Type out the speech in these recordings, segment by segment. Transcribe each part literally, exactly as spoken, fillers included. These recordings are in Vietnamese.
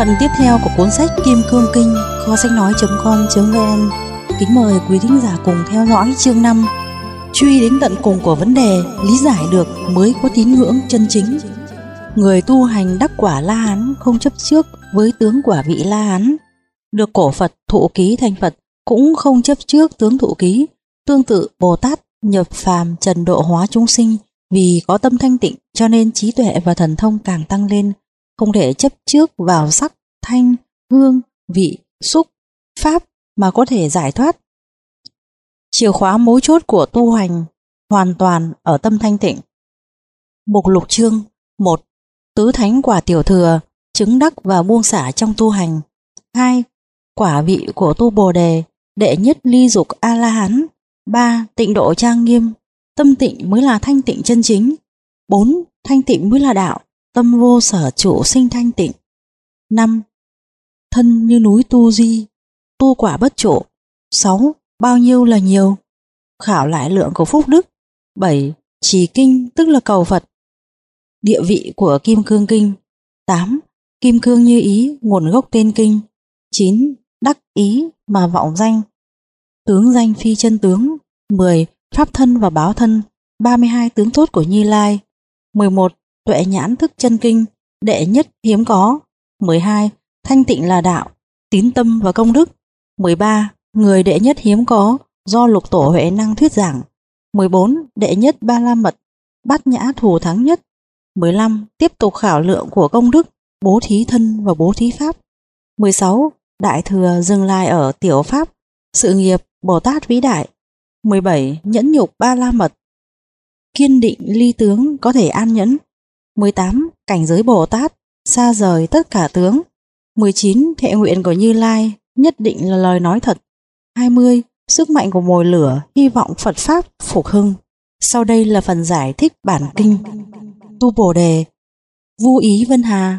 Phần tiếp theo của cuốn sách Kim Cương Kinh, kho sách nói chấm com chấm vn. Kính mời quý thính giả cùng theo dõi chương năm. Truy đến tận cùng của vấn đề, lý giải được mới có tín ngưỡng chân chính. Người tu hành đắc quả La Hán không chấp trước với tướng quả vị La Hán. Được cổ Phật thụ ký thành Phật cũng không chấp trước tướng thụ ký. Tương tự Bồ Tát nhập phàm trần độ hóa chúng sinh, vì có tâm thanh tịnh cho nên trí tuệ và thần thông càng tăng lên, không thể chấp trước vào sắc, thanh, hương, vị, xúc, pháp mà có thể giải thoát. Chìa khóa mấu chốt của tu hành hoàn toàn ở tâm thanh tịnh. Mục lục chương một. Tứ thánh quả tiểu thừa, chứng đắc và buông xả trong tu hành. Hai. Quả vị của tu Bồ đề, đệ nhất ly dục A-la-hán. Ba. Tịnh độ trang nghiêm, tâm tịnh mới là thanh tịnh chân chính. Bốn. Thanh tịnh mới là đạo, tâm vô sở trụ sinh thanh tịnh. Năm. Thân như núi tu di, tu quả bất trụ. Sáu. Bao nhiêu là nhiều, khảo lại lượng của phúc đức. Bảy. Trì kinh tức là cầu Phật. Địa vị của Kim Cương Kinh. Tám. Kim cương như ý, nguồn gốc tên kinh. Chín. Đắc ý mà vọng danh, tướng danh phi chân tướng. Mười. Pháp thân và báo thân, ba mươi hai tướng tốt của Như Lai. Mười một. Tuệ nhãn thức chân kinh, đệ nhất hiếm có. Mười hai. Thanh tịnh là đạo, tín tâm và công đức. Mười ba. Người đệ nhất hiếm có, do lục tổ Huệ năng thuyết giảng. Mười bốn. Đệ nhất ba la mật, bát nhã thù thắng nhất. Mười lăm. Tiếp tục khảo lượng của công đức, bố thí thân và bố thí pháp. Mười sáu. Đại thừa dừng lại ở tiểu pháp, sự nghiệp Bồ Tát vĩ đại. Mười bảy. Nhẫn nhục ba la mật, kiên định ly tướng có thể an nhẫn. Mười tám. Cảnh giới Bồ Tát, xa rời tất cả tướng. Mười chín. Thệ nguyện của Như Lai, nhất định là lời nói thật. Hai mươi. Sức mạnh của mồi lửa, hy vọng Phật Pháp phục hưng. Sau đây là phần giải thích bản kinh. Tu Bồ đề, vu ý vân hà.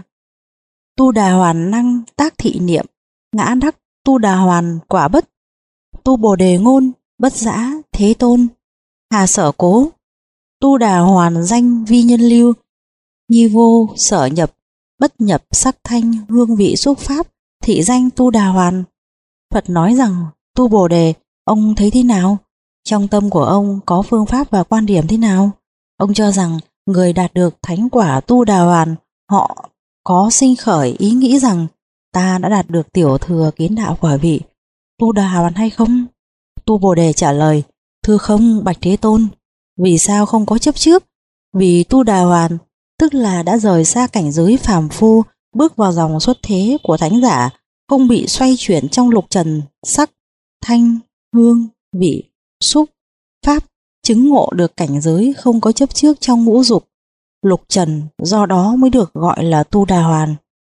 Tu đà hoàn năng tác thị niệm, ngã đắc tu đà hoàn quả bất. Tu Bồ đề ngôn, bất dã thế tôn, hà sở cố. Tu đà hoàn danh vi nhân lưu, nhi vô sở nhập, bất nhập sắc thanh hương vị xúc pháp, thị danh tu đà hoàn. Phật nói rằng, tu Bồ đề, ông thấy thế nào? Trong tâm của ông có phương pháp và quan điểm thế nào? Ông cho rằng người đạt được thánh quả tu đà hoàn, họ có sinh khởi ý nghĩ rằng ta đã đạt được tiểu thừa kiến đạo quả vị tu đà hoàn hay không? Tu Bồ đề trả lời, thưa không bạch Thế Tôn. Vì sao không có chấp trước? Vì tu đà hoàn tức là đã rời xa cảnh giới phàm phu, bước vào dòng xuất thế của thánh giả, không bị xoay chuyển trong lục trần sắc, thanh, hương, vị, xúc, pháp, chứng ngộ được cảnh giới không có chấp trước trong ngũ dục, lục trần, do đó mới được gọi là tu đà hoàn.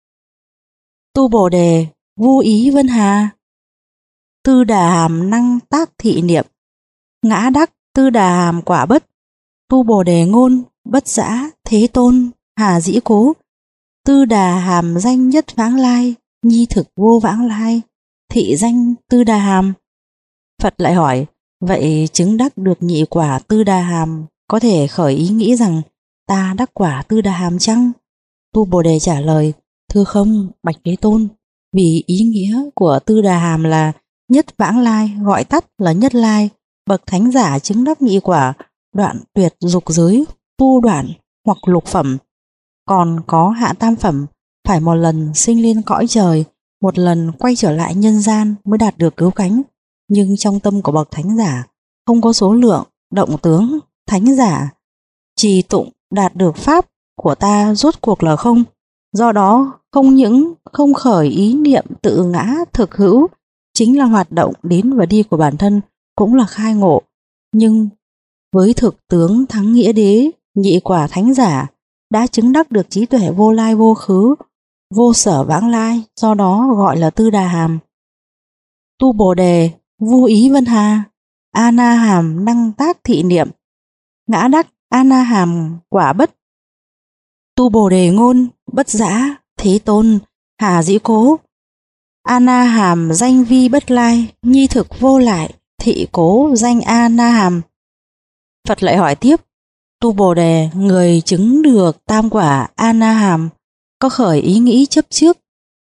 Tu Bồ đề, vu ý vân hà. Tư đà hàm năng tác thị niệm, ngã đắc tư đà hàm quả bất. Tu Bồ đề ngôn, bất dã thế tôn, hà dĩ cố. Tư đà hàm danh nhất vãng lai, nhi thực vô vãng lai, thị danh tư đà hàm. Phật lại hỏi, vậy chứng đắc được nhị quả tư đà hàm có thể khởi ý nghĩ rằng ta đắc quả tư đà hàm chăng? Tu Bồ đề trả lời, thưa không bạch Thế Tôn. Vì ý nghĩa của tư đà hàm là nhất vãng lai, gọi tắt là nhất lai. Bậc thánh giả chứng đắc nhị quả, đoạn tuyệt dục giới, tu đoạn hoặc lục phẩm. Còn có hạ tam phẩm, phải một lần sinh lên cõi trời, một lần quay trở lại nhân gian mới đạt được cứu cánh. Nhưng trong tâm của bậc thánh giả không có số lượng, động tướng. Thánh giả trì tụng đạt được pháp của ta rốt cuộc là không. Do đó không những không khởi ý niệm tự ngã thực hữu, chính là hoạt động đến và đi của bản thân, cũng là khai ngộ. Nhưng với thực tướng thắng nghĩa đế, nhị quả thánh giả đã chứng đắc được trí tuệ vô lai vô khứ, vô sở vãng lai, do đó gọi là tư đà hàm. Tu Bồ đề, vu ý vân hà. A na hàm năng tác thị niệm, ngã đắc a na hàm quả bất. Tu Bồ đề ngôn, bất dã thế tôn, hà dĩ cố. A na hàm danh vi bất lai, nhi thực vô lại, thị cố danh a na hàm. Phật lại hỏi tiếp, tu Bồ đề, người chứng được tam quả a na hàm có khởi ý nghĩ chấp trước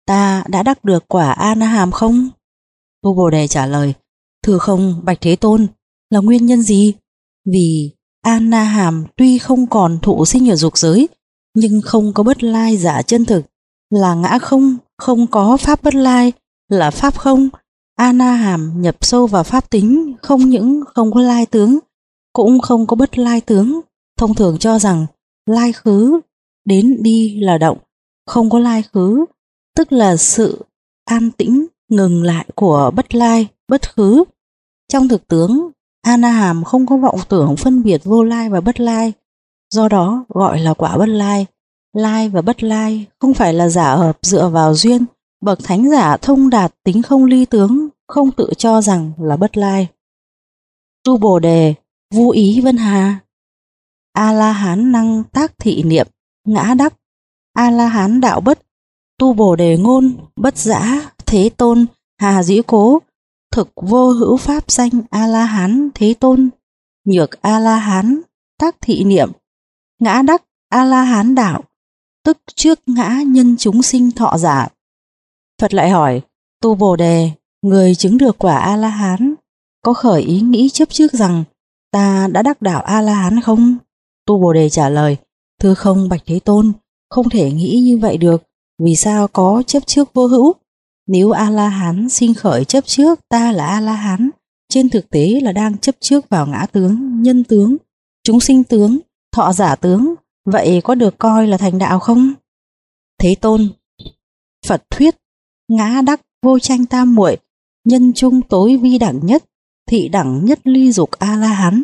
ta đã đắc được quả A-na-hàm không? Tu Bồ Đề trả lời, thưa không, bạch Thế Tôn, là nguyên nhân gì? Vì A-na-hàm tuy không còn thụ sinh ở dục giới, nhưng không có bất lai giả chân thực, là ngã không, không có pháp bất lai, là pháp không. A-na-hàm nhập sâu vào pháp tính, không những không có lai tướng, cũng không có bất lai tướng. Thông thường cho rằng lai khứ, đến đi là động, không có lai khứ, tức là sự an tĩnh ngừng lại của bất lai, bất khứ. Trong thực tướng, A-na-hàm không có vọng tưởng phân biệt vô lai và bất lai, do đó gọi là quả bất lai. Lai và bất lai không phải là giả hợp dựa vào duyên, bậc thánh giả thông đạt tính không ly tướng, không tự cho rằng là bất lai. Tu Bồ Đề, vô ý vân hà. A-la-hán năng tác thị niệm, ngã đắc. A-la-hán đạo bất, Tu Bồ Đề ngôn, bất dã, Thế Tôn, hà dĩ cố. Thực vô hữu pháp danh A-la-hán Thế Tôn, nhược A-la-hán tác thị niệm, ngã đắc A-la-hán đạo, tức trước ngã nhân chúng sinh thọ giả. Phật lại hỏi, Tu Bồ Đề, người chứng được quả A-la-hán có khởi ý nghĩ chấp trước rằng ta đã đắc đạo A-la-hán không? Tu Bồ Đề trả lời, thưa không, bạch Thế Tôn, không thể nghĩ như vậy được. Vì sao có chấp trước vô hữu? Nếu A-la-hán sinh khởi chấp trước ta là A-la-hán, trên thực tế là đang chấp trước vào ngã tướng, nhân tướng, chúng sinh tướng, thọ giả tướng, vậy có được coi là thành đạo không? Thế Tôn, Phật thuyết ngã đắc vô tranh tam muội, nhân trung tối vi đẳng nhất, thị đẳng nhất ly dục A-la-hán.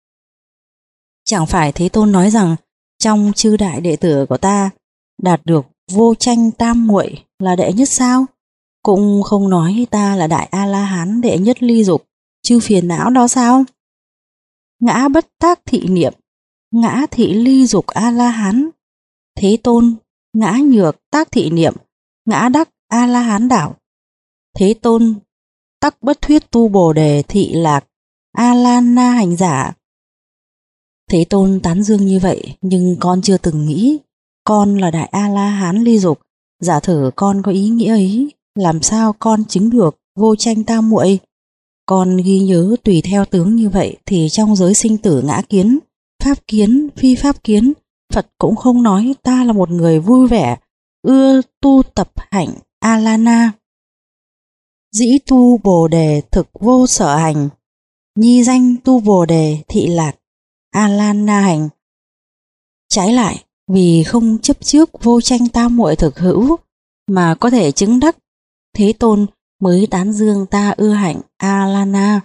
Chẳng phải Thế Tôn nói rằng trong chư đại đệ tử của ta đạt được vô tranh tam muội là đệ nhất sao? Cũng không nói ta là đại A-la-hán đệ nhất ly dục chư phiền não đó sao? Ngã bất tác thị niệm, ngã thị ly dục A-la-hán. Thế Tôn, ngã nhược tác thị niệm, ngã đắc A-la-hán đạo. Thế Tôn, tắc bất thuyết Tu Bồ Đề thị lạc A-la-na hành giả. Thế Tôn tán dương như vậy, nhưng con chưa từng nghĩ con là đại A-la-hán ly dục. Giả thử con có ý nghĩa ấy, làm sao con chứng được vô tranh tam muội? Con ghi nhớ tùy theo tướng như vậy thì trong giới sinh tử ngã kiến, pháp kiến, phi pháp kiến, Phật cũng không nói ta là một người vui vẻ, ưa tu tập hạnh A-la-na. Dĩ Tu Bồ Đề thực vô sở hành, nhi danh Tu Bồ Đề thị lạc A-la-na hành. Trái lại, vì không chấp trước vô tranh tam muội thực hữu mà có thể chứng đắc, Thế Tôn mới tán dương ta ưa hạnh A-la-na.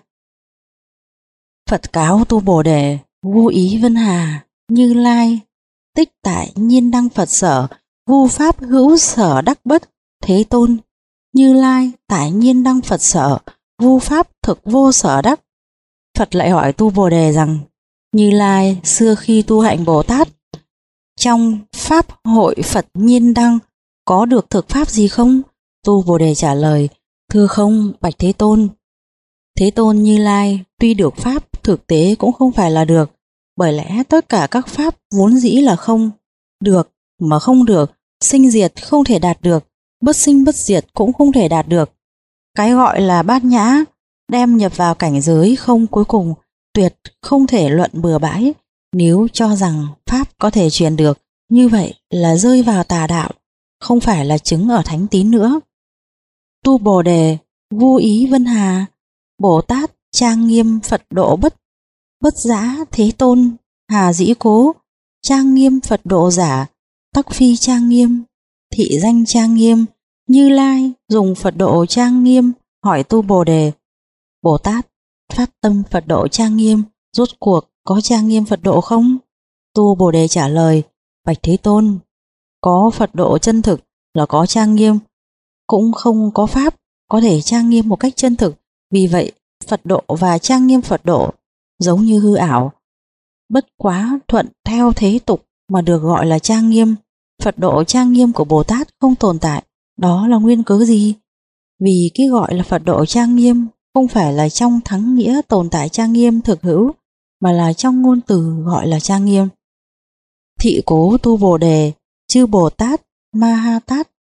Phật cáo Tu Bồ Đề, vô ý vân hà, Như Lai tích tại nhiên đăng Phật sở, vô pháp hữu sở đắc bất. Thế Tôn, Như Lai tại nhiên đăng Phật sở, vô pháp thực vô sở đắc. Phật lại hỏi Tu Bồ Đề rằng, Như Lai xưa khi tu hạnh Bồ Tát, trong pháp hội Phật nhiên đăng có được thực pháp gì không? Tu Bồ Đề trả lời, thưa không, bạch Thế Tôn. Thế Tôn, Như Lai tuy được pháp, thực tế cũng không phải là được, bởi lẽ tất cả các pháp vốn dĩ là không. Được mà không được, sinh diệt không thể đạt được, bất sinh bất diệt cũng không thể đạt được. Cái gọi là bát nhã đem nhập vào cảnh giới không cuối cùng, tuyệt không thể luận bừa bãi. Nếu cho rằng pháp có thể truyền được, như vậy là rơi vào tà đạo, không phải là chứng ở thánh tín nữa. Tu Bồ Đề, vô ý vân hà, Bồ Tát trang nghiêm Phật độ bất, bất dã Thế Tôn, hà dĩ cố, trang nghiêm Phật độ giả, tắc phi trang nghiêm, thị danh trang nghiêm. Như Lai dùng Phật độ trang nghiêm, hỏi Tu Bồ Đề, Bồ Tát phát tâm Phật độ trang nghiêm, rốt cuộc có trang nghiêm Phật độ không? Tu Bồ Đề trả lời, bạch Thế Tôn, có Phật độ chân thực là có trang nghiêm, cũng không có pháp có thể trang nghiêm một cách chân thực. Vì vậy Phật độ và trang nghiêm Phật độ giống như hư ảo, bất quá thuận theo thế tục mà được gọi là trang nghiêm. Phật độ trang nghiêm của Bồ Tát không tồn tại, đó là nguyên cớ gì? Vì cái gọi là Phật độ trang nghiêm không phải là trong thắng nghĩa tồn tại trang nghiêm thực hữu, mà là trong ngôn từ gọi là trang nghiêm. Thị cố Tu Bồ Đề, chư Bồ Tát Ma Ha Tát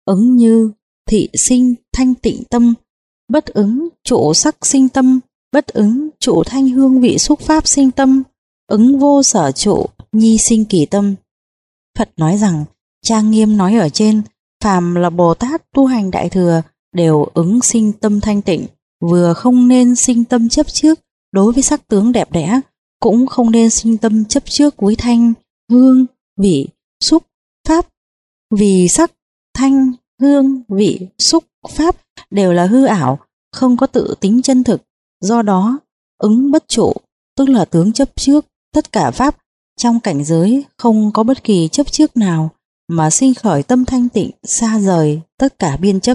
ứng như thị sinh thanh tịnh tâm, bất ứng trụ sắc sinh tâm, bất ứng trụ thanh hương vị xúc pháp sinh tâm, ứng vô sở trụ nhi sinh kỳ tâm. Phật nói rằng, trang nghiêm nói ở trên, phàm là Bồ Tát tu hành đại thừa đều ứng sinh tâm thanh tịnh, vừa không nên sinh tâm chấp trước đối với sắc tướng đẹp đẽ, cũng không nên sinh tâm chấp trước với thanh, hương, vị, xúc, pháp, vì sắc, thanh, hương, vị, xúc, pháp đều là hư ảo, không có tự tính chân thực. Do đó, ứng bất trụ, tức là tướng chấp trước tất cả pháp trong cảnh giới, không có bất kỳ chấp trước nào mà sinh khởi tâm thanh tịnh, xa rời tất cả biên chấp.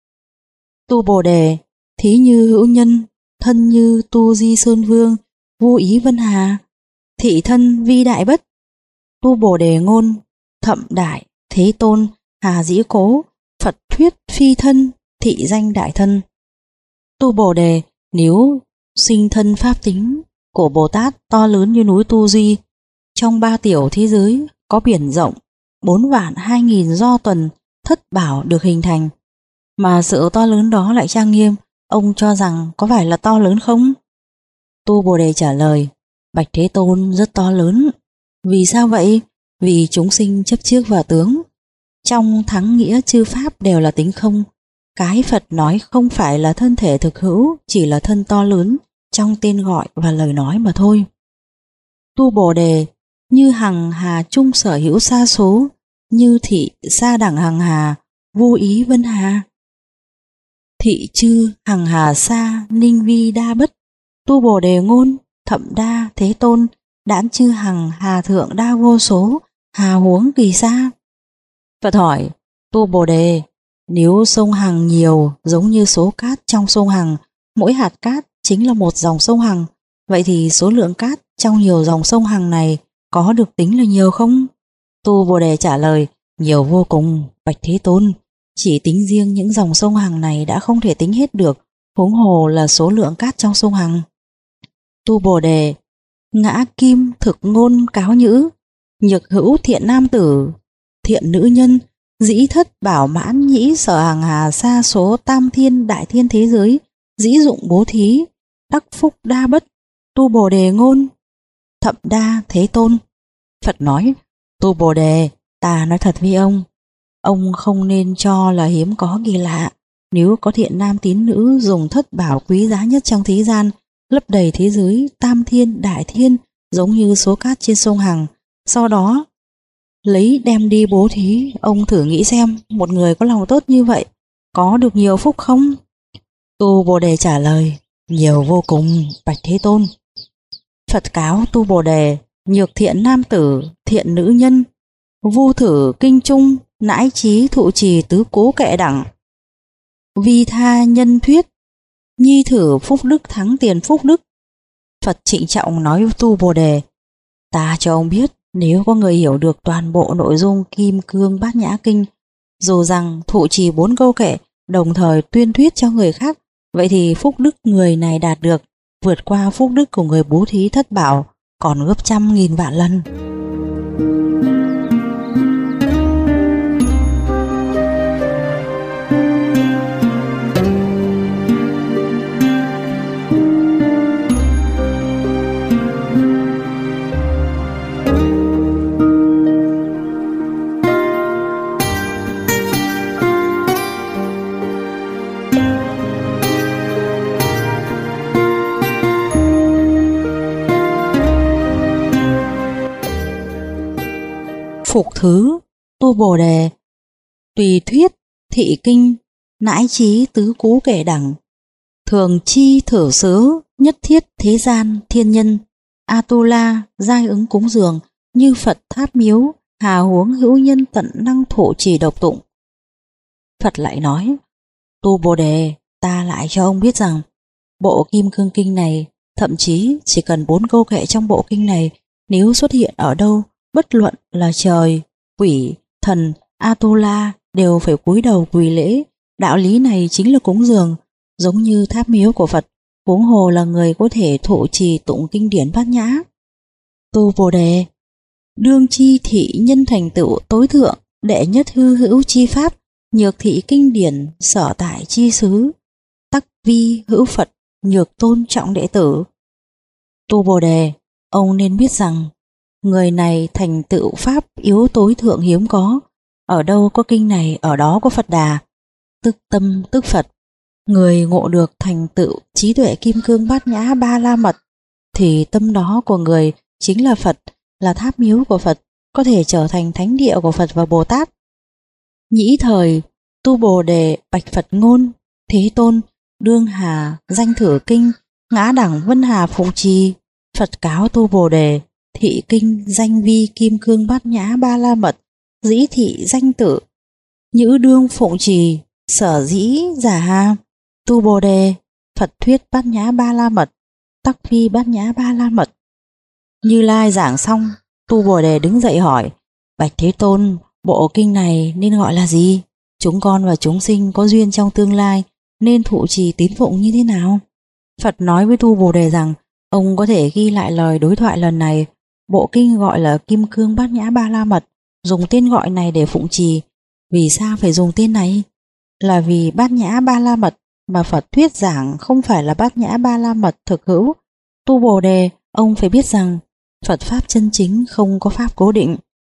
Tu Bồ Đề, thí như hữu nhân, thân như tu di sơn vương, vô ý vân hà, thị thân vi đại bất. Tu Bồ Đề ngôn, thậm đại, thế tôn, hà dĩ cố, Phật thuyết phi thân, thị danh đại thân. Tu Bồ Đề, nếu sinh thân pháp tính của Bồ Tát to lớn như núi Tu Di, trong ba tiểu thế giới có biển rộng bốn vạn hai nghìn do tuần thất bảo được hình thành, mà sự to lớn đó lại trang nghiêm, ông cho rằng có phải là to lớn không? Tu Bồ Đề trả lời, bạch Thế Tôn, rất to lớn. Vì sao vậy? Vì chúng sinh chấp trước vào tướng. Trong thắng nghĩa chư pháp đều là tính không. Cái Phật nói không phải là thân thể thực hữu, chỉ là thân to lớn trong tên gọi và lời nói mà thôi. Tu Bồ Đề, như hằng hà chung sở hữu sa số, như thị sa đẳng hằng hà, vô ý vân hà. Thị chư hằng hà sa ninh vi đa bất. Tu Bồ Đề ngôn, thậm đa thế tôn, đãn chư hằng hà thượng đa vô số, hà huống kỳ sa. Phật hỏi, Tu Bồ Đề, nếu sông Hằng nhiều giống như số cát trong sông Hằng, mỗi hạt cát chính là một dòng sông Hằng, vậy thì số lượng cát trong nhiều dòng sông Hằng này có được tính là nhiều không? Tu Bồ Đề trả lời, nhiều vô cùng, bạch Thế Tôn. Chỉ tính riêng những dòng sông Hằng này đã không thể tính hết được, huống hồ là số lượng cát trong sông Hằng. Tu Bồ Đề, ngã kim thực ngôn cáo nhữ, nhược hữu thiện nam tử, thiện nữ nhân, dĩ thất bảo mãn nhĩ sở hàng hà sa số tam thiên đại thiên thế giới, dĩ dụng bố thí, đắc phúc đa bất. Tu Bồ Đề ngôn, thậm đa thế tôn. Phật nói, Tu Bồ Đề, ta nói thật với ông, ông không nên cho là hiếm có kỳ lạ. Nếu có thiện nam tín nữ dùng thất bảo quý giá nhất trong thế gian, lấp đầy thế giới tam thiên đại thiên giống như số cát trên sông Hằng, sau đó lấy đem đi bố thí, ông thử nghĩ xem, một người có lòng tốt như vậy có được nhiều phúc không? Tu Bồ Đề trả lời, nhiều vô cùng, bạch Thế Tôn. Phật cáo Tu Bồ Đề, nhược thiện nam tử, thiện nữ nhân, vu thử kinh trung, nãi trí thụ trì tứ cố kệ đẳng, vi tha nhân thuyết, nhi thử phúc đức thắng tiền phúc đức. Phật trịnh trọng nói với Tu Bồ Đề, ta cho ông biết, nếu có người hiểu được toàn bộ nội dung Kim Cương Bát Nhã Kinh, dù rằng thụ trì bốn câu kệ, đồng thời tuyên thuyết cho người khác, vậy thì phúc đức người này đạt được vượt qua phúc đức của người bố thí thất bảo còn gấp trăm nghìn vạn lần. Phục thứ, Tu Bồ Đề, tùy thuyết, thị kinh, nãi trí tứ cú kệ đẳng, thường chi thử xứ, nhất thiết thế gian thiên nhân, Atula giai ứng cúng dường, như Phật tháp miếu, hà huống hữu nhân tận năng thụ trì độc tụng. Phật lại nói, Tu Bồ Đề, ta lại cho ông biết rằng bộ Kim Cương Kinh này, thậm chí chỉ cần bốn câu kệ trong bộ kinh này, nếu xuất hiện ở đâu, bất luận là trời, quỷ, thần, Atula đều phải cúi đầu quỳ lễ. Đạo lý này chính là cúng dường, giống như tháp miếu của Phật, huống hồ là người có thể thụ trì tụng kinh điển Bát Nhã. Tu Bồ Đề, đương chi thị nhân thành tựu tối thượng, đệ nhất hư hữu chi pháp, nhược thị kinh điển, sở tại chi xứ, tắc vi hữu Phật, nhược tôn trọng đệ tử. Tu Bồ Đề, ông nên biết rằng người này thành tựu pháp yếu tối thượng hiếm có, ở đâu có kinh này ở đó có Phật Đà, tức tâm tức Phật. Người ngộ được thành tựu trí tuệ kim cương bát nhã ba la mật thì tâm đó của người chính là Phật, là tháp miếu của Phật, có thể trở thành thánh địa của Phật và Bồ Tát. Nhĩ thời, Tu Bồ Đề bạch Phật ngôn: Thế Tôn, đương hà danh thử kinh, ngã đẳng vân hà phụng trì. Phật cáo Tu Bồ Đề: thị kinh danh vi kim cương bát nhã ba la mật, dĩ thị danh tự, nhữ đương phụng trì, sở dĩ giả hà. Tu Bồ Đề, Phật thuyết bát nhã ba la mật, tắc phi bát nhã ba la mật. Như Lai giảng xong, Tu Bồ Đề đứng dậy hỏi: bạch Thế Tôn, bộ kinh này nên gọi là gì? Chúng con và chúng sinh có duyên trong tương lai nên thụ trì tín phụng như thế nào? Phật nói với Tu Bồ Đề rằng ông có thể ghi lại lời đối thoại lần này. Bộ kinh gọi là Kim Cương Bát Nhã Ba La Mật, dùng tên gọi này để phụng trì. Vì sao phải dùng tên này? Là vì Bát Nhã Ba La Mật mà Phật thuyết giảng không phải là Bát Nhã Ba La Mật thực hữu. Tu Bồ Đề, ông phải biết rằng Phật Pháp chân chính không có Pháp cố định.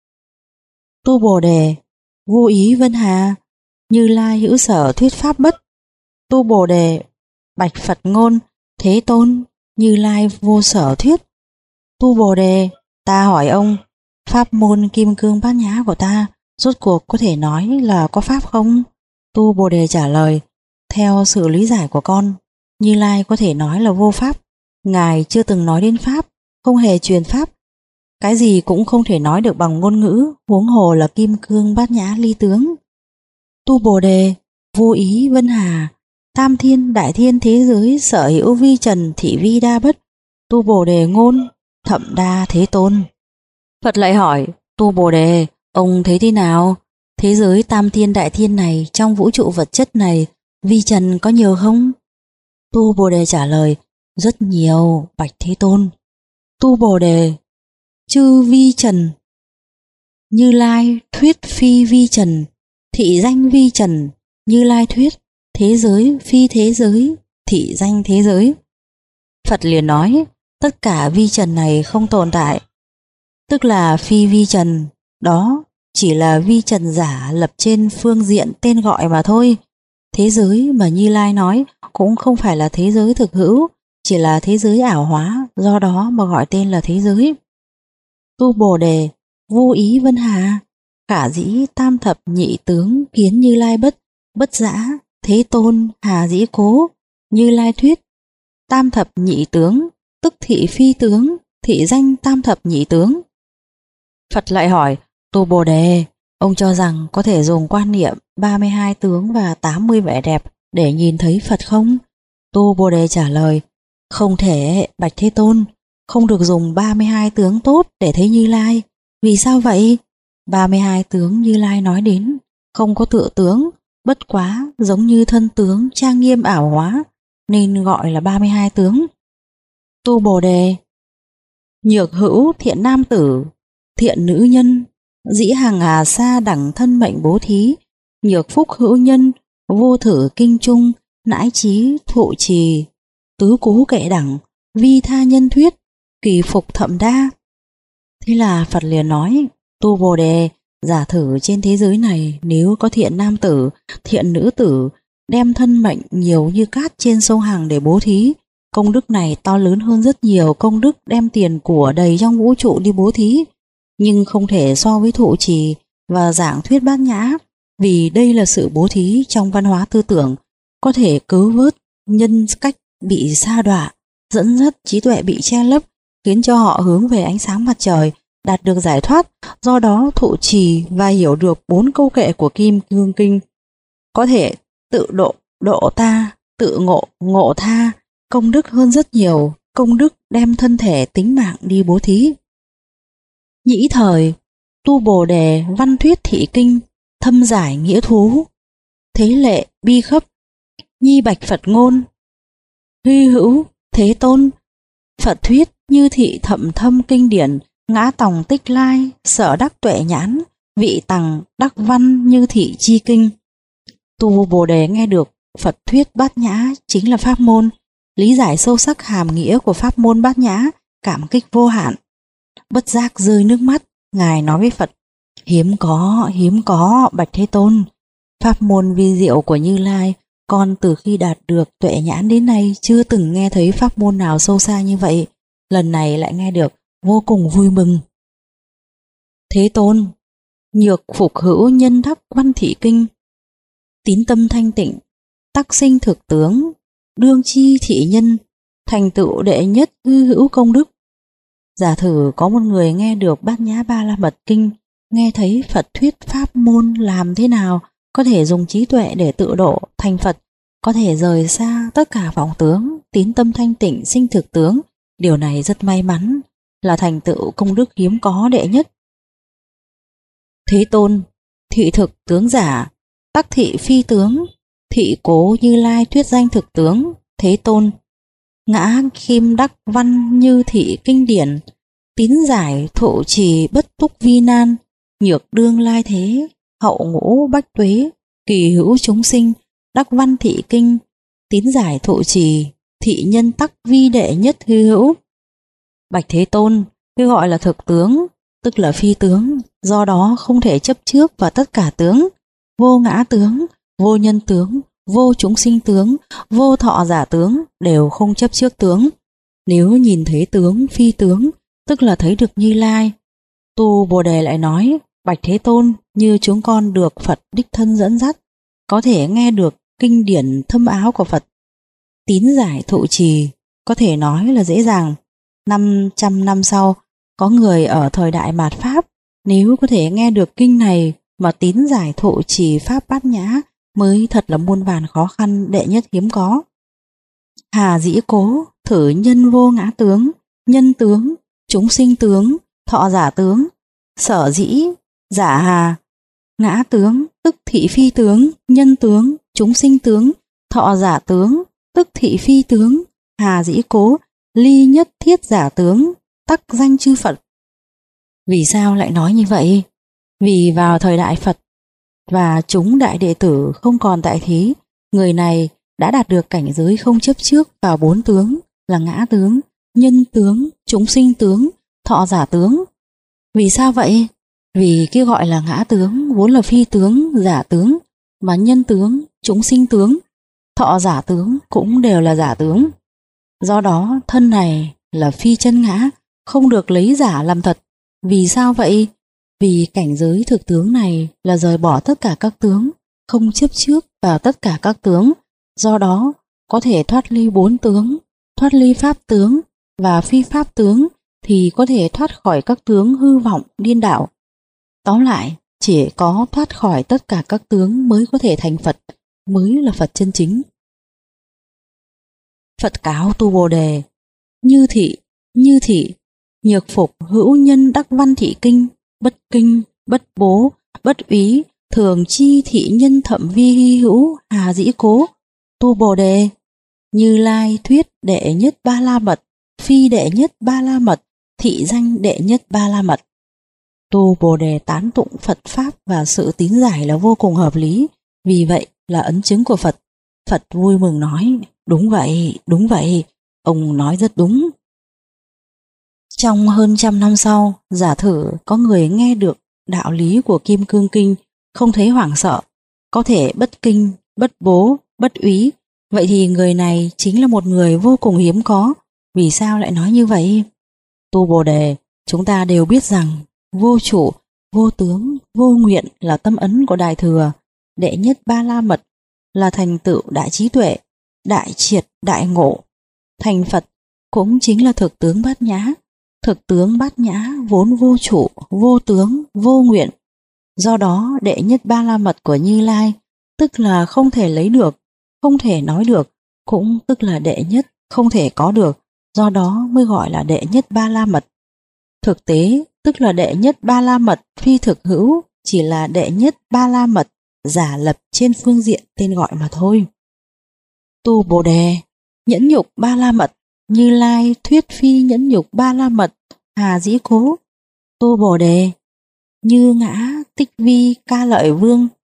Tu Bồ Đề, vô ý vân hà, Như Lai hữu sở thuyết Pháp bất. Tu Bồ Đề bạch Phật ngôn: Thế Tôn, Như Lai vô sở thuyết. Tu Bồ Đề, ta hỏi ông, pháp môn Kim Cương Bát Nhã của ta rốt cuộc có thể nói là có Pháp không? Tu Bồ Đề trả lời: theo sự lý giải của con, Như Lai có thể nói là vô Pháp. Ngài chưa từng nói đến Pháp, không hề truyền Pháp. Cái gì cũng không thể nói được bằng ngôn ngữ, huống hồ là Kim Cương Bát Nhã ly tướng. Tu Bồ Đề, vô ý vân hà, tam thiên đại thiên thế giới sở hữu vi trần thị vi đa bất. Tu Bồ Đề ngôn: thậm đa Thế Tôn. Phật lại hỏi: Tu Bồ Đề, ông thấy thế nào? Thế giới tam thiên đại thiên này, trong vũ trụ vật chất này, vi trần có nhiều không? Tu Bồ Đề trả lời: rất nhiều, bạch Thế Tôn. Tu Bồ Đề, chư vi trần, Như Lai thuyết phi vi trần, thị danh vi trần. Như Lai thuyết thế giới phi thế giới, thị danh thế giới. Phật liền nói: tất cả vi trần này không tồn tại, tức là phi vi trần, đó chỉ là vi trần giả lập trên phương diện tên gọi mà thôi. Thế giới mà Như Lai nói cũng không phải là thế giới thực hữu, chỉ là thế giới ảo hóa, do đó mà gọi tên là thế giới. Tu Bồ Đề, vô ý vân hà, khả dĩ tam thập nhị tướng kiến Như Lai bất, bất dã. Thế Tôn, hà dĩ cố. Như Lai thuyết tam thập nhị tướng, tức thị phi tướng, thị danh tam thập nhị tướng. Phật lại hỏi: Tu Bồ Đề, ông cho rằng có thể dùng quan niệm ba mươi hai tướng và tám mươi vẻ đẹp để nhìn thấy Phật không? Tu Bồ Đề trả lời: không thể, bạch Thế Tôn, không được dùng ba mươi hai tướng tốt để thấy Như Lai. Vì sao vậy? ba mươi hai tướng Như Lai nói đến không có tựa tướng, bất quá giống như thân tướng trang nghiêm ảo hóa, nên gọi là ba mươi hai tướng. Tu Bồ Đề, nhược hữu thiện nam tử, thiện nữ nhân, dĩ hàng hà sa đẳng thân mệnh bố thí, nhược phúc hữu nhân, vô thử kinh trung, nãi trí thụ trì, tứ cố kệ đẳng, vi tha nhân thuyết, kỳ phục thậm đa. Thế là Phật liền nói: Tu Bồ Đề, giả thử trên thế giới này nếu có thiện nam tử, thiện nữ tử đem thân mệnh nhiều như cát trên sông Hằng để bố thí, công đức này to lớn hơn rất nhiều công đức đem tiền của đầy trong vũ trụ đi bố thí, nhưng không thể so với thụ trì và giảng thuyết bát nhã, vì đây là sự bố thí trong văn hóa tư tưởng, có thể cứu vớt nhân cách bị sa đọa, dẫn dắt trí tuệ bị che lấp, khiến cho họ hướng về ánh sáng mặt trời, đạt được giải thoát. Do đó thụ trì và hiểu được bốn câu kệ của Kim Cương Kinh, có thể tự độ độ ta, tự ngộ ngộ tha, công đức hơn rất nhiều công đức đem thân thể tính mạng đi bố thí. Nhĩ thời, Tu Bồ Đề văn thuyết thị kinh, thâm giải nghĩa thú. Thế lệ bi khấp, nhi bạch Phật ngôn: Hy hữu Thế Tôn, Phật thuyết như thị thậm thâm kinh điển, ngã tòng tích lai, sở đắc tuệ nhãn, vị tằng đắc văn như thị chi kinh. Tu Bồ Đề nghe được Phật thuyết Bát Nhã chính là pháp môn, lý giải sâu sắc hàm nghĩa của pháp môn Bát Nhã, cảm kích vô hạn. Bất giác rơi nước mắt, Ngài nói với Phật: Hiếm có, hiếm có, bạch Thế Tôn. Pháp môn vi diệu của Như Lai, con từ khi đạt được tuệ nhãn đến nay chưa từng nghe thấy pháp môn nào sâu xa như vậy. Lần này lại nghe được, vô cùng vui mừng. Thế Tôn, nhược phục hữu nhân đắc văn thị kinh, tín tâm thanh tịnh, tắc sinh thực tướng, đương chi thị nhân, thành tựu đệ nhất hư hữu công đức. Giả thử có một người nghe được Bát Nhã Ba La Mật Kinh, nghe thấy Phật thuyết pháp môn làm thế nào có thể dùng trí tuệ để tự độ thành Phật, có thể rời xa tất cả vọng tướng, tín tâm thanh tịnh sinh thực tướng. Điều này rất may mắn, là thành tựu công đức hiếm có đệ nhất. Thế Tôn, thị thực tướng giả, tắc thị phi tướng, thị cố Như Lai thuyết danh thực tướng. Thế Tôn, ngã khiêm đắc văn như thị kinh điển, tín giải thụ trì bất túc vi nan, nhược đương lai thế, hậu ngũ bách tuế, kỳ hữu chúng sinh, đắc văn thị kinh, tín giải thụ trì, thị nhân tắc vi đệ nhất hư hữu. Bạch Thế Tôn, cái gọi là thực tướng, tức là phi tướng, do đó không thể chấp trước vào tất cả tướng, vô ngã tướng, vô nhân tướng, vô chúng sinh tướng, vô thọ giả tướng, đều không chấp trước tướng. Nếu nhìn thấy tướng, phi tướng, tức là thấy được Như Lai. Tu Bồ Đề lại nói: Bạch Thế Tôn, như chúng con được Phật đích thân dẫn dắt, có thể nghe được kinh điển thâm áo của Phật, tín giải thụ trì, có thể nói là dễ dàng. Năm trăm năm sau, có người ở thời đại mạt Pháp, nếu có thể nghe được kinh này mà tín giải thụ trì pháp Bát Nhã, mới thật là muôn vàn khó khăn đệ nhất hiếm có. Hà dĩ cố, thử nhân vô ngã tướng, nhân tướng, chúng sinh tướng, thọ giả tướng, sở dĩ, giả hà, ngã tướng, tức thị phi tướng, nhân tướng, chúng sinh tướng, thọ giả tướng, tức thị phi tướng, hà dĩ cố, ly nhất thiết giả tướng, tắc danh chư Phật. Vì sao lại nói như vậy? Vì vào thời đại Phật và chúng đại đệ tử không còn tại thí, người này đã đạt được cảnh giới không chấp trước vào bốn tướng là ngã tướng, nhân tướng, chúng sinh tướng, thọ giả tướng. Vì sao vậy? Vì cái gọi là ngã tướng vốn là phi tướng, giả tướng, mà nhân tướng, chúng sinh tướng, thọ giả tướng cũng đều là giả tướng. Do đó thân này là phi chân ngã, không được lấy giả làm thật. Vì sao vậy? Vì cảnh giới thực tướng này là rời bỏ tất cả các tướng, không chấp trước vào tất cả các tướng, do đó có thể thoát ly bốn tướng, thoát ly pháp tướng và phi pháp tướng, thì có thể thoát khỏi các tướng hư vọng điên đảo. Tóm lại, chỉ có thoát khỏi tất cả các tướng mới có thể thành Phật, mới là Phật chân chính. Phật cáo Tu Bồ Đề: Như thị, như thị, nhược phục hữu nhân đắc văn thị kinh, bất kinh, bất bố, bất úy, thường chi thị nhân thậm vi hy hữu, hà dĩ cố. Tu Bồ Đề, Như Lai thuyết đệ nhất ba la mật, phi đệ nhất ba la mật, thị danh đệ nhất ba la mật. Tu Bồ Đề tán tụng Phật pháp và sự tín giải là vô cùng hợp lý, vì vậy là ấn chứng của Phật. Phật vui mừng nói: Đúng vậy, đúng vậy, ông nói rất đúng. Trong hơn trăm năm sau, giả thử có người nghe được đạo lý của Kim Cương Kinh, không thấy hoảng sợ, có thể bất kinh, bất bố, bất úy, vậy thì người này chính là một người vô cùng hiếm có. Vì sao lại nói như vậy? Tu Bồ Đề, chúng ta đều biết rằng vô trụ, vô tướng, vô nguyện là tâm ấn của Đại Thừa. Đệ nhất ba la mật là thành tựu đại trí tuệ, đại triệt, đại ngộ. Thành Phật cũng chính là thực tướng Bát Nhã. Thực tướng Bát Nhã vốn vô trụ, vô tướng, vô nguyện. Do đó đệ nhất ba la mật của Như Lai, tức là không thể lấy được, không thể nói được, cũng tức là đệ nhất, không thể có được. Do đó mới gọi là đệ nhất ba la mật. Thực tế, tức là đệ nhất ba la mật phi thực hữu, chỉ là đệ nhất ba la mật giả lập trên phương diện tên gọi mà thôi. Tu Bồ Đề, nhẫn nhục ba la mật, Như Lai thuyết phi nhẫn nhục ba la mật, hà dĩ cố. Tu Bồ Đề, Như Ngã Tích Vi Ca Lợi Vương,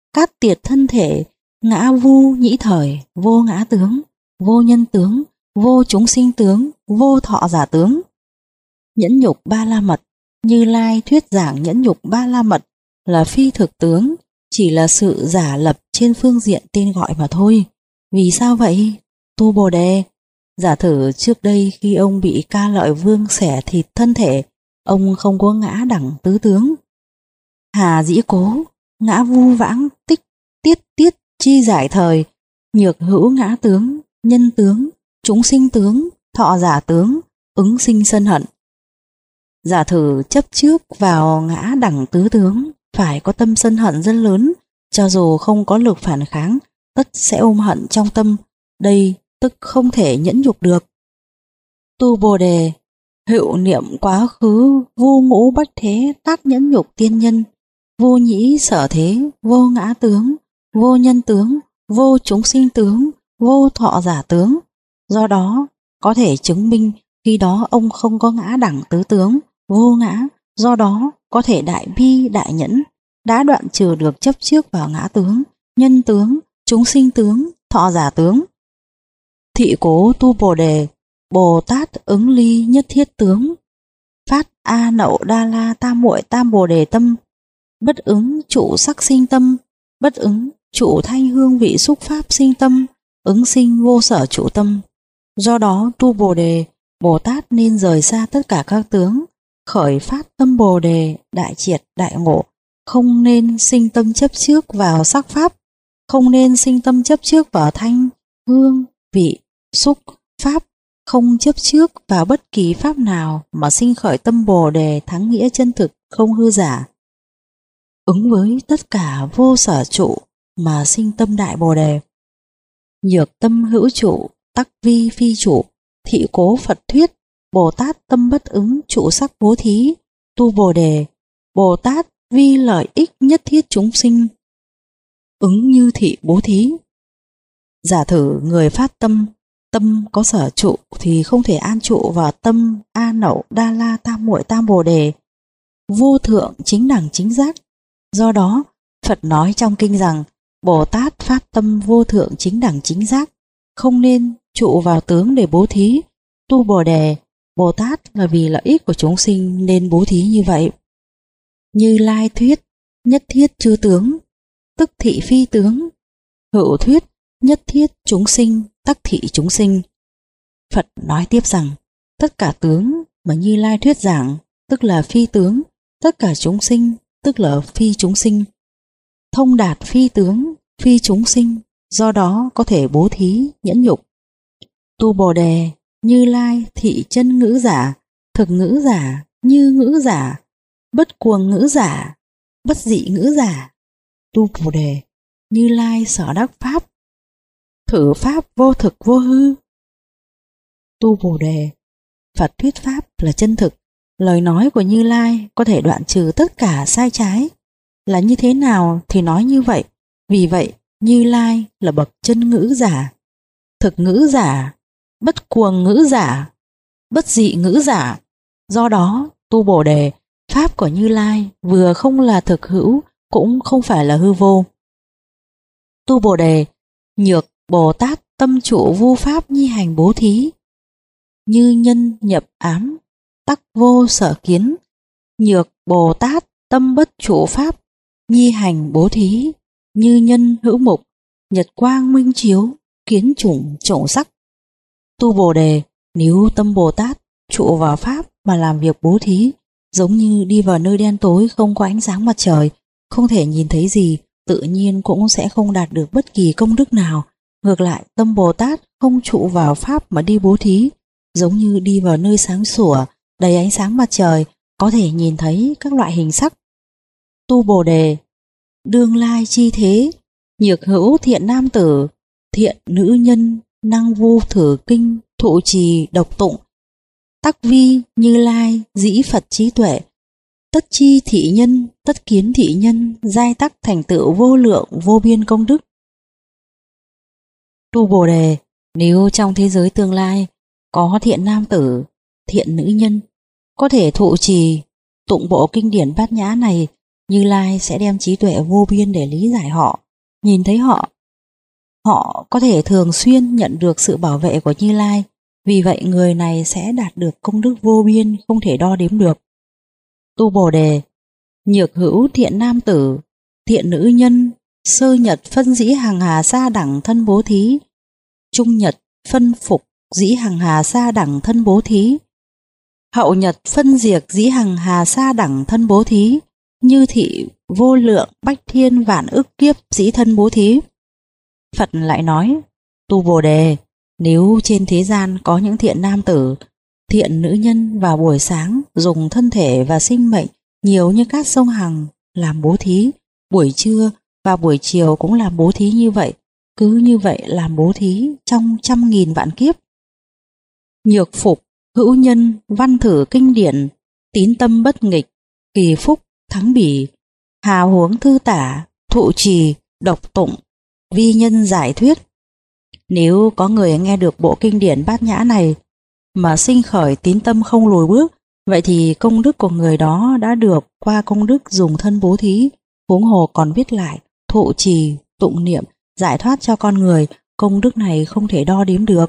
cát tiệt thân thể, ngã vu nhĩ thời, vô ngã tướng, vô nhân tướng, vô chúng sinh tướng, vô thọ giả tướng. Nhẫn nhục ba la mật, Như Lai thuyết giảng nhẫn nhục ba la mật là phi thực tướng, chỉ là sự giả lập trên phương diện tên gọi mà thôi. Vì sao vậy? Tu Bồ Đề, giả thử trước đây khi ông bị Ca Lợi Vương xẻ thịt thân thể, ông không có ngã đẳng tứ tướng. Hà dĩ cố, ngã vu vãng tích, tiết tiết chi giải thời, nhược hữu ngã tướng, nhân tướng, chúng sinh tướng, thọ giả tướng, ứng sinh sân hận. Giả thử chấp trước vào ngã đẳng tứ tướng, phải có tâm sân hận rất lớn, cho dù không có lực phản kháng, tất sẽ ôm hận trong tâm, đây tức không thể nhẫn nhục được. Tu Bồ Đề, hữu niệm quá khứ, vô ngũ bách thế tác nhẫn nhục tiên nhân, vô nhĩ sở thế, vô ngã tướng, vô nhân tướng, vô chúng sinh tướng, vô thọ giả tướng. Do đó có thể chứng minh khi đó ông không có ngã đẳng tứ tướng, vô ngã, do đó có thể đại bi đại nhẫn, đã đoạn trừ được chấp trước vào ngã tướng, nhân tướng, chúng sinh tướng, thọ giả tướng. Thị cố Tu Bồ Đề, Bồ Tát ứng ly nhất thiết tướng, phát A Nậu Đa La Tam Muội Tam Bồ Đề tâm, bất ứng trụ sắc sinh tâm, bất ứng trụ thanh hương vị xúc pháp sinh tâm, ứng sinh vô sở trụ tâm. Do đó Tu Bồ Đề, Bồ Tát nên rời xa tất cả các tướng, khởi phát tâm Bồ Đề đại triệt đại ngộ, không nên sinh tâm chấp trước vào sắc pháp, không nên sinh tâm chấp trước vào thanh, hương, vị, xúc, pháp, không chấp trước vào bất kỳ pháp nào mà sinh khởi tâm Bồ Đề thắng nghĩa chân thực không hư giả. Ứng với tất cả vô sở trụ mà sinh tâm đại Bồ Đề. Nhược tâm hữu trụ, tắc vi phi trụ, thị cố Phật thuyết, Bồ Tát tâm bất ứng trụ sắc bố thí. Tu Bồ Đề, Bồ Tát vi lợi ích nhất thiết chúng sinh, ứng như thị bố thí. Giả thử người phát tâm, tâm có sở trụ thì không thể an trụ vào tâm A Nậu Đa La Tam Muội Tam Bồ Đề, vô thượng chính đẳng chính giác. Do đó Phật nói trong kinh rằng Bồ Tát phát tâm vô thượng chính đẳng chính giác, không nên trụ vào tướng để bố thí. Tu Bồ Đề, Bồ Tát là vì lợi ích của chúng sinh nên bố thí như vậy. Như Lai thuyết nhất thiết chư tướng, tức thị phi tướng, hữu thuyết nhất thiết chúng sinh, tắc thị chúng sinh. Phật nói tiếp rằng tất cả tướng mà Như Lai thuyết giảng tức là phi tướng, tất cả chúng sinh tức là phi chúng sinh. Thông đạt phi tướng, phi chúng sinh, do đó có thể bố thí nhẫn nhục. Tu Bồ Đề, Như Lai thị chân ngữ giả, thực ngữ giả, như ngữ giả, bất cuồng ngữ giả, bất dị ngữ giả. Tu Bồ Đề, Như Lai sở đắc pháp, thử pháp vô thực vô hư. Tu Bồ Đề, Phật thuyết pháp là chân thực, lời nói của Như Lai có thể đoạn trừ tất cả sai trái. Là như thế nào thì nói như vậy. Vì vậy Như Lai là bậc chân ngữ giả, thực ngữ giả, bất cuồng ngữ giả, bất dị ngữ giả. Do đó Tu Bồ Đề, pháp của Như Lai vừa không là thực hữu cũng không phải là hư vô. Tu Bồ Đề, nhược Bồ Tát tâm trụ vô pháp nhi hành bố thí, như nhân nhập ám, tắc vô sở kiến. Nhược Bồ Tát tâm bất trụ pháp nhi hành bố thí, như nhân hữu mục, nhật quang minh chiếu, kiến chủng trộn sắc. Tu Bồ Đề, nếu tâm Bồ Tát trụ vào pháp mà làm việc bố thí, giống như đi vào nơi đen tối không có ánh sáng mặt trời, không thể nhìn thấy gì, tự nhiên cũng sẽ không đạt được bất kỳ công đức nào. Ngược lại, tâm Bồ Tát không trụ vào pháp mà đi bố thí, giống như đi vào nơi sáng sủa, đầy ánh sáng mặt trời, có thể nhìn thấy các loại hình sắc. Tu Bồ Đề, đương lai chi thế, nhược hữu thiện nam tử, thiện nữ nhân, năng vu thử kinh, thụ trì độc tụng, tắc vi Như Lai dĩ Phật trí tuệ, tất chi thị nhân, tất kiến thị nhân, giai tắc thành tựu vô lượng vô biên công đức. Tu Bồ Đề, nếu trong thế giới tương lai có thiện nam tử, thiện nữ nhân, có thể thụ trì tụng bộ kinh điển Bát Nhã này, Như Lai sẽ đem trí tuệ vô biên để lý giải họ, nhìn thấy họ. Họ có thể thường xuyên nhận được sự bảo vệ của Như Lai, vì vậy người này sẽ đạt được công đức vô biên không thể đo đếm được. Tu Bồ Đề, nhược hữu thiện nam tử, thiện nữ nhân, sơ nhật phân dĩ hằng hà sa đẳng thân bố thí, trung nhật phân phục dĩ hằng hà sa đẳng thân bố thí, hậu nhật phân diệt dĩ hằng hà sa đẳng thân bố thí, như thị vô lượng bách thiên vạn ức kiếp dĩ thân bố thí. Phật lại nói, Tu Bồ Đề, nếu trên thế gian có những thiện nam tử, thiện nữ nhân vào buổi sáng dùng thân thể và sinh mệnh nhiều như các sông Hằng làm bố thí, buổi trưa và buổi chiều cũng làm bố thí như vậy, cứ như vậy làm bố thí trong trăm nghìn vạn kiếp. Nhược phục, hữu nhân, văn thử kinh điển, tín tâm bất nghịch, kỳ phúc, thắng bỉ, hào huống thư tả, thụ trì, độc tụng, vi nhân giải thuyết. Nếu có người nghe được bộ kinh điển Bát Nhã này mà sinh khởi tín tâm không lùi bước, vậy thì công đức của người đó đã được qua công đức dùng thân bố thí, huống hồ còn viết lại, thụ trì, tụng niệm, giải thoát cho con người, công đức này không thể đo đếm được.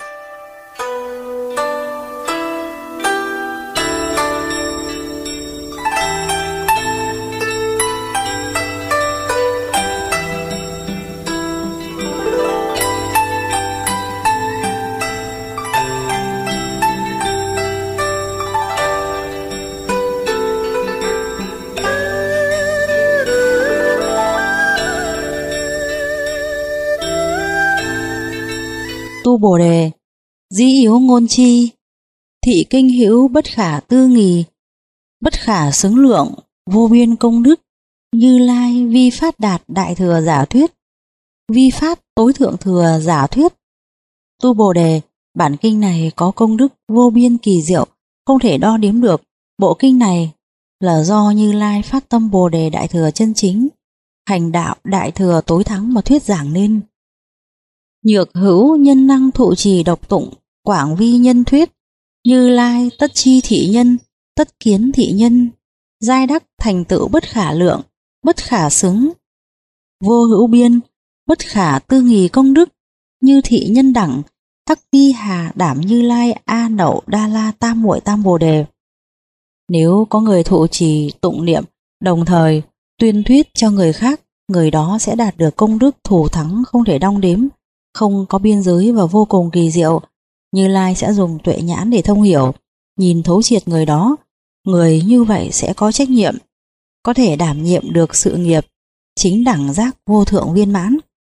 Tu Bồ Đề, dĩ yếu ngôn chi, thị kinh hữu bất khả tư nghì, bất khả xứng lượng, vô biên công đức, Như Lai vi phát đạt đại thừa giả thuyết, vi phát tối thượng thừa giả thuyết. Tu Bồ Đề, bản kinh này có công đức vô biên kỳ diệu, không thể đo đếm được. Bộ kinh này là do Như Lai phát tâm Bồ Đề đại thừa chân chính, hành đạo đại thừa tối thắng mà thuyết giảng nên. Nhược hữu nhân năng thụ trì độc tụng, quảng vi nhân thuyết, Như Lai tất chi thị nhân, tất kiến thị nhân, giai đắc thành tựu bất khả lượng, bất khả xứng, vô hữu biên, bất khả tư nghì công đức, như thị nhân đẳng, tắc vi hà đảm Như Lai a nậu đa la tam muội tam Bồ Đề. Nếu có người thụ trì tụng niệm, đồng thời tuyên thuyết cho người khác, người đó sẽ đạt được công đức thù thắng không thể đong đếm, không có biên giới và vô cùng kỳ diệu. Như Lai sẽ dùng tuệ nhãn để thông hiểu, nhìn thấu triệt người đó. Người như vậy sẽ có trách nhiệm, có thể đảm nhiệm được sự nghiệp chính đẳng giác vô thượng viên mãn.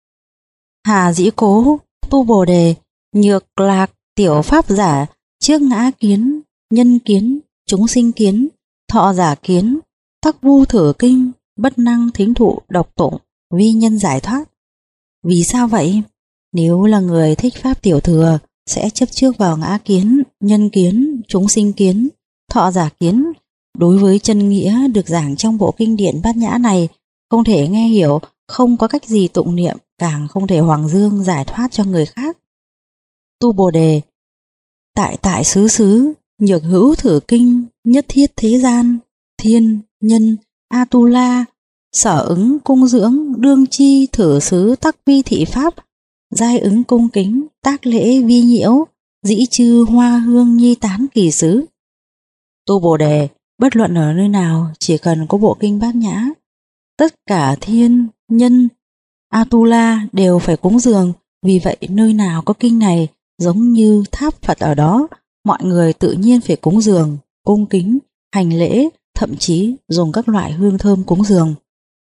Hà dĩ cố, Tu Bồ Đề, nhược lạc tiểu pháp giả, trước ngã kiến, nhân kiến, chúng sinh kiến, thọ giả kiến, tắc vu thử kinh, bất năng thính thụ độc tụng, vi nhân giải thoát. Vì sao vậy? Nếu là người thích pháp tiểu thừa, sẽ chấp trước vào ngã kiến, nhân kiến, chúng sinh kiến, thọ giả kiến. Đối với chân nghĩa được giảng trong bộ kinh điển Bát Nhã này, không thể nghe hiểu, không có cách gì tụng niệm, càng không thể hoàng dương giải thoát cho người khác. Tu Bồ Đề, tại tại xứ xứ, nhược hữu thử kinh, nhất thiết thế gian, thiên, nhân, Atula, sở ứng cung dưỡng, đương chi thử xứ tắc vi thị pháp, giai ứng cung kính, tác lễ vi nhiễu, dĩ chư hoa hương nhi tán kỳ xứ. Tu Bồ Đề, bất luận ở nơi nào, chỉ cần có bộ kinh Bát Nhã, tất cả thiên, nhân, Atula đều phải cúng dường. Vì vậy nơi nào có kinh này, giống như tháp Phật ở đó, mọi người tự nhiên phải cúng dường, cung kính, hành lễ, thậm chí dùng các loại hương thơm cúng dường.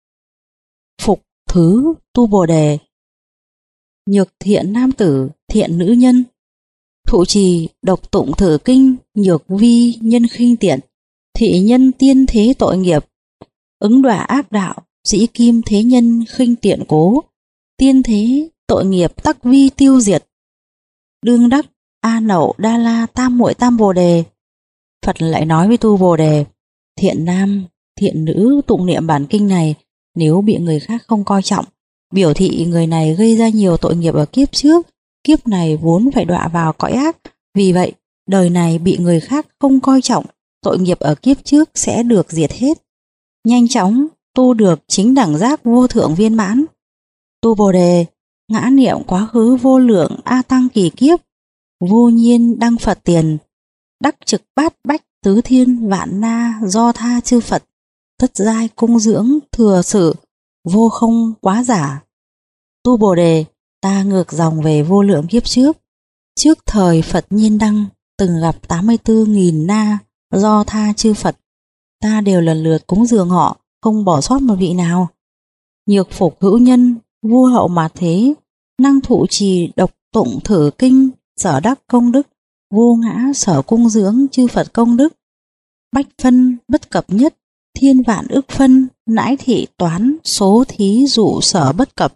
Phục thứ Tu Bồ Đề, nhược thiện nam tử, thiện nữ nhân, thụ trì độc tụng thử kinh, nhược vi nhân khinh tiện, thị nhân tiên thế tội nghiệp, ứng đọa ác đạo, dĩ kim thế nhân khinh tiện cố, tiên thế tội nghiệp tắc vi tiêu diệt, đương đắc a nậu đa la tam muội tam Bồ Đề. Phật lại nói với Tu Bồ Đề, thiện nam, thiện nữ tụng niệm bản kinh này, nếu bị người khác không coi trọng, biểu thị người này gây ra nhiều tội nghiệp ở kiếp trước, kiếp này vốn phải đọa vào cõi ác. Vì vậy, đời này bị người khác không coi trọng, tội nghiệp ở kiếp trước sẽ được diệt hết. Nhanh chóng tu được chính đẳng giác vô thượng viên mãn. Tu Bồ Đề, ngã niệm quá khứ vô lượng A Tăng kỳ kiếp, vô nhiên đăng Phật tiền, đắc trực bát bách tứ thiên vạn na do tha chư Phật, tất giai cung dưỡng thừa sự, vô không quá giả. Tu Bồ Đề, ta ngược dòng về vô lượng kiếp trước, trước thời Phật nhiên đăng, từng gặp tám mươi tư nghìn na do tha chư Phật, ta đều lần lượt cúng dường họ, không bỏ sót một vị nào. Nhược phục hữu nhân, vua hậu mà thế, năng thụ trì độc tụng thử kinh, sở đắc công đức, vô ngã sở cung dưỡng chư Phật công đức, bách phân bất cập nhất, thiên vạn ức phân, nãi thị toán số thí dụ sở bất cập.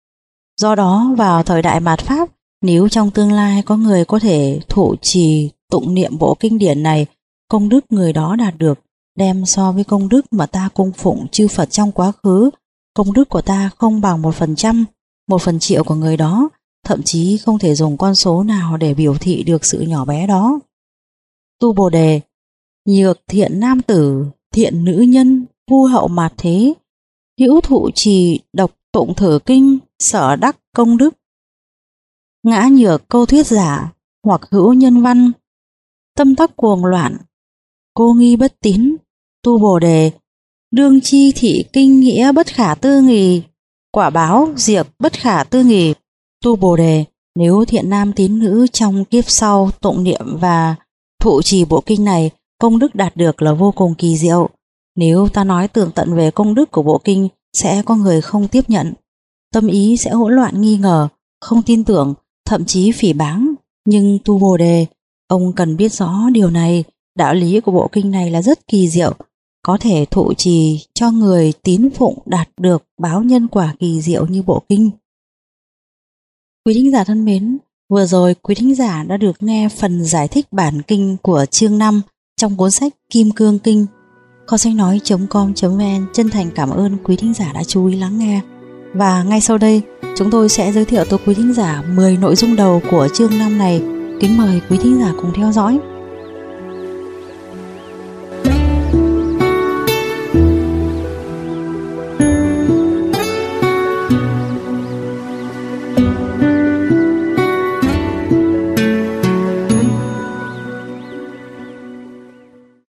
Do đó vào thời đại mạt Pháp, nếu trong tương lai có người có thể thụ trì tụng niệm bộ kinh điển này, công đức người đó đạt được đem so với công đức mà ta cung phụng chư Phật trong quá khứ, công đức của ta không bằng một phần trăm, một phần triệu của người đó, thậm chí không thể dùng con số nào để biểu thị được sự nhỏ bé đó. Tu Bồ Đề, nhược thiện nam tử, thiện nữ nhân, vua hậu mạt thế, hữu thụ trì độc tụng thử kinh, sở đắc công đức. Ngã nhược câu thuyết giả, hoặc hữu nhân văn, tâm tắc cuồng loạn, cô nghi bất tín. Tu Bồ Đề, đương chi thị kinh nghĩa bất khả tư nghì, quả báo diệt bất khả tư nghì. Tu Bồ Đề, nếu thiện nam tín nữ trong kiếp sau tụng niệm và thụ trì bộ kinh này, công đức đạt được là vô cùng kỳ diệu. Nếu ta nói tường tận về công đức của bộ kinh, sẽ có người không tiếp nhận, tâm ý sẽ hỗn loạn nghi ngờ, không tin tưởng, thậm chí phỉ báng. Nhưng Tu Bồ Đề, ông cần biết rõ điều này, đạo lý của bộ kinh này là rất kỳ diệu, có thể thụ trì cho người tín phụng đạt được báo nhân quả kỳ diệu như bộ kinh. Quý thính giả thân mến, vừa rồi quý thính giả đã được nghe phần giải thích bản kinh của chương năm trong cuốn sách Kim Cương Kinh. Kho sách nói chấm com chấm vn chân thành cảm ơn quý thính giả đã chú ý lắng nghe. Và ngay sau đây, chúng tôi sẽ giới thiệu tới quý thính giả mười nội dung đầu của chương năm này. Kính mời quý thính giả cùng theo dõi.